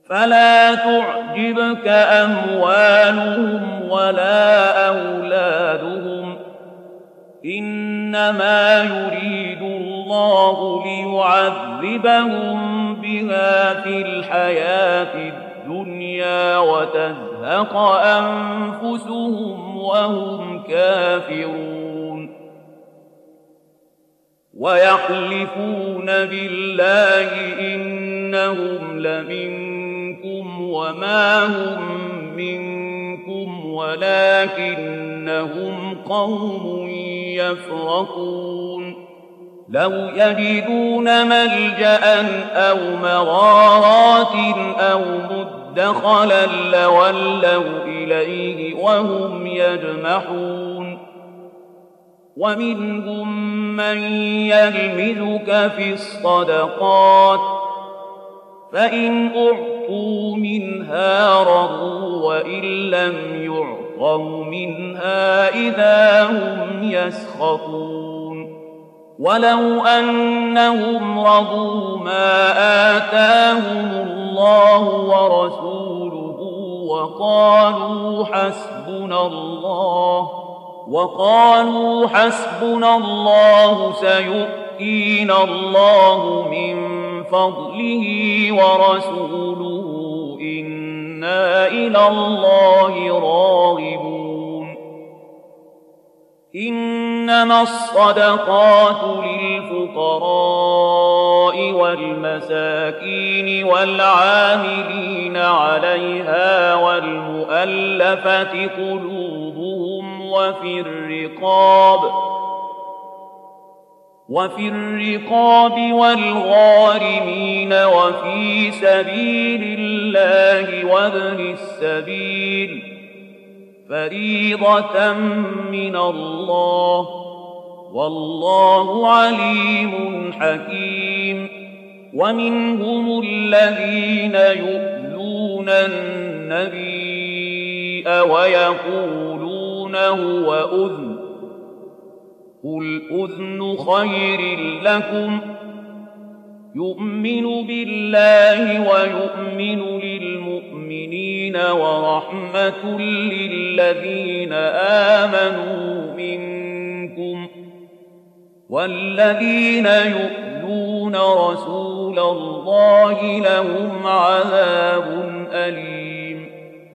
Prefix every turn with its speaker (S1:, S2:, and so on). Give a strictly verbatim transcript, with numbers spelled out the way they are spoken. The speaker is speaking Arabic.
S1: فلا تعجبك أموالهم ولا أولادهم، إنما يريد الله ليعذبهم بها في الحياة الدنيا وتزهق أنفسهم وهم كافرون. ويحلفون بالله إنهم لمنكم وما هم منكم ولكنهم قوم يفرقون. لو يجدون ملجأ أو مغارات أو مدخلا لولوا إليه وهم يجمحون. ومنهم من يلمزك في الصدقات فإن أعطوا منها رضوا وإن لم يعطوا منها إذا هم يسخطون. ولو أنهم رضوا ما آتاهم الله ورسوله وقالوا حسبنا الله وقالوا حسبنا الله سيؤتينا الله من فضله ورسوله إنا إلى الله راغبون. إنما الصدقات للفقراء والمساكين والعاملين عليها والمؤلفة قلوبهم وفي الرقاب وفي الرقاب والغارمين وفي سبيل الله وابن السبيل فريضة من الله والله عليم حكيم. ومنهم الذين يؤذون النبي ويقولون هو أذن قل أذن خير لكم يؤمن بالله ويؤمن للمؤمنين ورحمة للذين آمنوا منكم والذين يؤذون رسول الله لهم عذاب أليم.